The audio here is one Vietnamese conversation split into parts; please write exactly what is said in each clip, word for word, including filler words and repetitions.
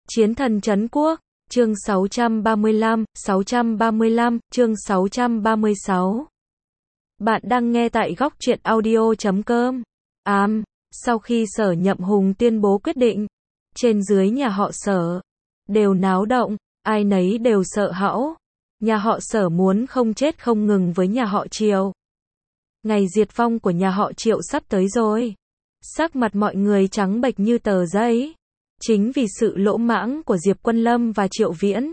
Chiến thần trấn quốc, chương sáu trăm ba mươi lăm, sáu trăm ba mươi lăm, chương sáu trăm ba mươi sáu. Bạn đang nghe tại góc truyện audio chấm com. Ám, sau khi Sở Nhậm Hùng tuyên bố quyết định, trên dưới nhà họ Sở đều náo động, ai nấy đều sợ hãi. Nhà họ Sở muốn không chết không ngừng với nhà họ Triệu. Ngày diệt vong của nhà họ Triệu sắp tới rồi. Sắc mặt mọi người trắng bệch như tờ giấy. Chính vì sự lỗ mãng của Diệp Quân Lâm và Triệu Viễn,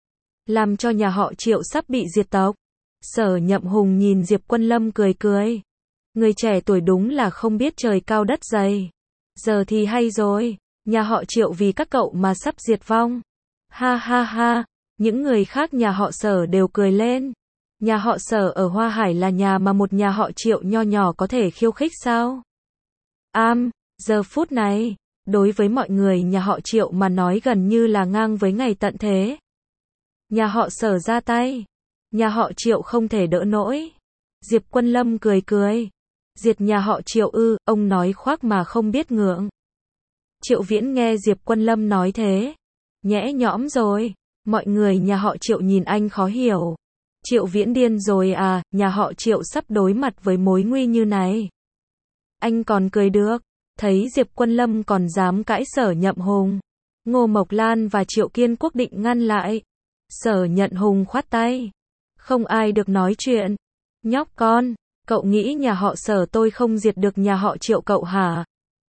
làm cho nhà họ Triệu sắp bị diệt tộc. Sở Nhậm Hùng nhìn Diệp Quân Lâm cười cười. Người trẻ tuổi đúng là không biết trời cao đất dày. Giờ thì hay rồi, nhà họ Triệu vì các cậu mà sắp diệt vong. Ha ha ha, những người khác nhà họ Sở đều cười lên. Nhà họ Sở ở Hoa Hải là nhà mà một nhà họ Triệu nho nhỏ có thể khiêu khích sao? Am, giờ phút này, đối với mọi người nhà họ Triệu mà nói gần như là ngang với ngày tận thế. Nhà họ Sở ra tay, nhà họ Triệu không thể đỡ nổi. Diệp Quân Lâm cười cười. Diệt nhà họ Triệu ư, ông nói khoác mà không biết ngượng. Triệu Viễn nghe Diệp Quân Lâm nói thế, nhẽ nhõm rồi. Mọi người nhà họ Triệu nhìn anh khó hiểu. Triệu Viễn điên rồi à, nhà họ Triệu sắp đối mặt với mối nguy như này. Anh còn cười được. Thấy Diệp Quân Lâm còn dám cãi Sở Nhậm Hùng, Ngô Mộc Lan và Triệu Kiên Quốc định ngăn lại. Sở Nhậm Hùng khoát tay. Không ai được nói chuyện. Nhóc con, cậu nghĩ nhà họ Sở tôi không diệt được nhà họ Triệu cậu hả?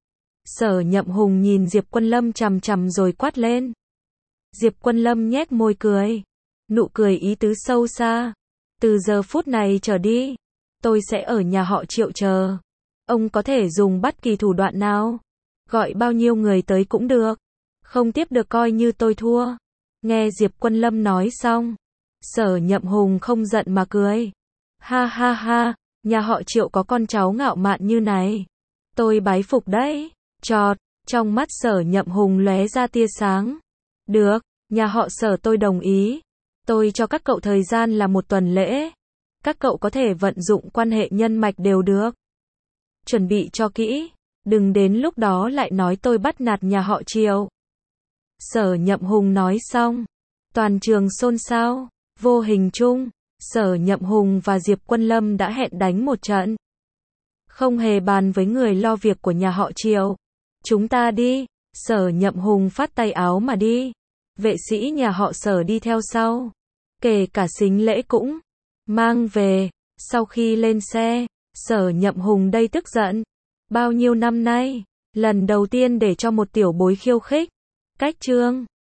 Sở Nhậm Hùng nhìn Diệp Quân Lâm chằm chằm rồi quát lên. Diệp Quân Lâm nhếch môi cười. Nụ cười ý tứ sâu xa. Từ giờ phút này trở đi, tôi sẽ ở nhà họ Triệu chờ. Ông có thể dùng bất kỳ thủ đoạn nào, gọi bao nhiêu người tới cũng được. Không tiếp được coi như tôi thua. Nghe Diệp Quân Lâm nói xong, Sở Nhậm Hùng không giận mà cười. Ha ha ha, nhà họ Triệu có con cháu ngạo mạn như này. Tôi bái phục đấy. Chọt, trong mắt Sở Nhậm Hùng lóe ra tia sáng. Được, nhà họ Sở tôi đồng ý. Tôi cho các cậu thời gian là một tuần lễ. Các cậu có thể vận dụng quan hệ nhân mạch đều được. Chuẩn bị cho kỹ, đừng đến lúc đó lại nói tôi bắt nạt nhà họ Triệu. Sở Nhậm Hùng nói xong, toàn trường xôn xao. Vô hình chung, Sở Nhậm Hùng và Diệp Quân Lâm đã hẹn đánh một trận. Không hề bàn với người lo việc của nhà họ Triệu. Chúng ta đi. Sở Nhậm Hùng phát tay áo mà đi. Vệ sĩ nhà họ Sở đi theo sau. Kể cả sính lễ cũng mang về. Sau khi lên xe, Sở Nhậm Hùng đây tức giận. Bao nhiêu năm nay, lần đầu tiên để cho một tiểu bối khiêu khích. Cách chương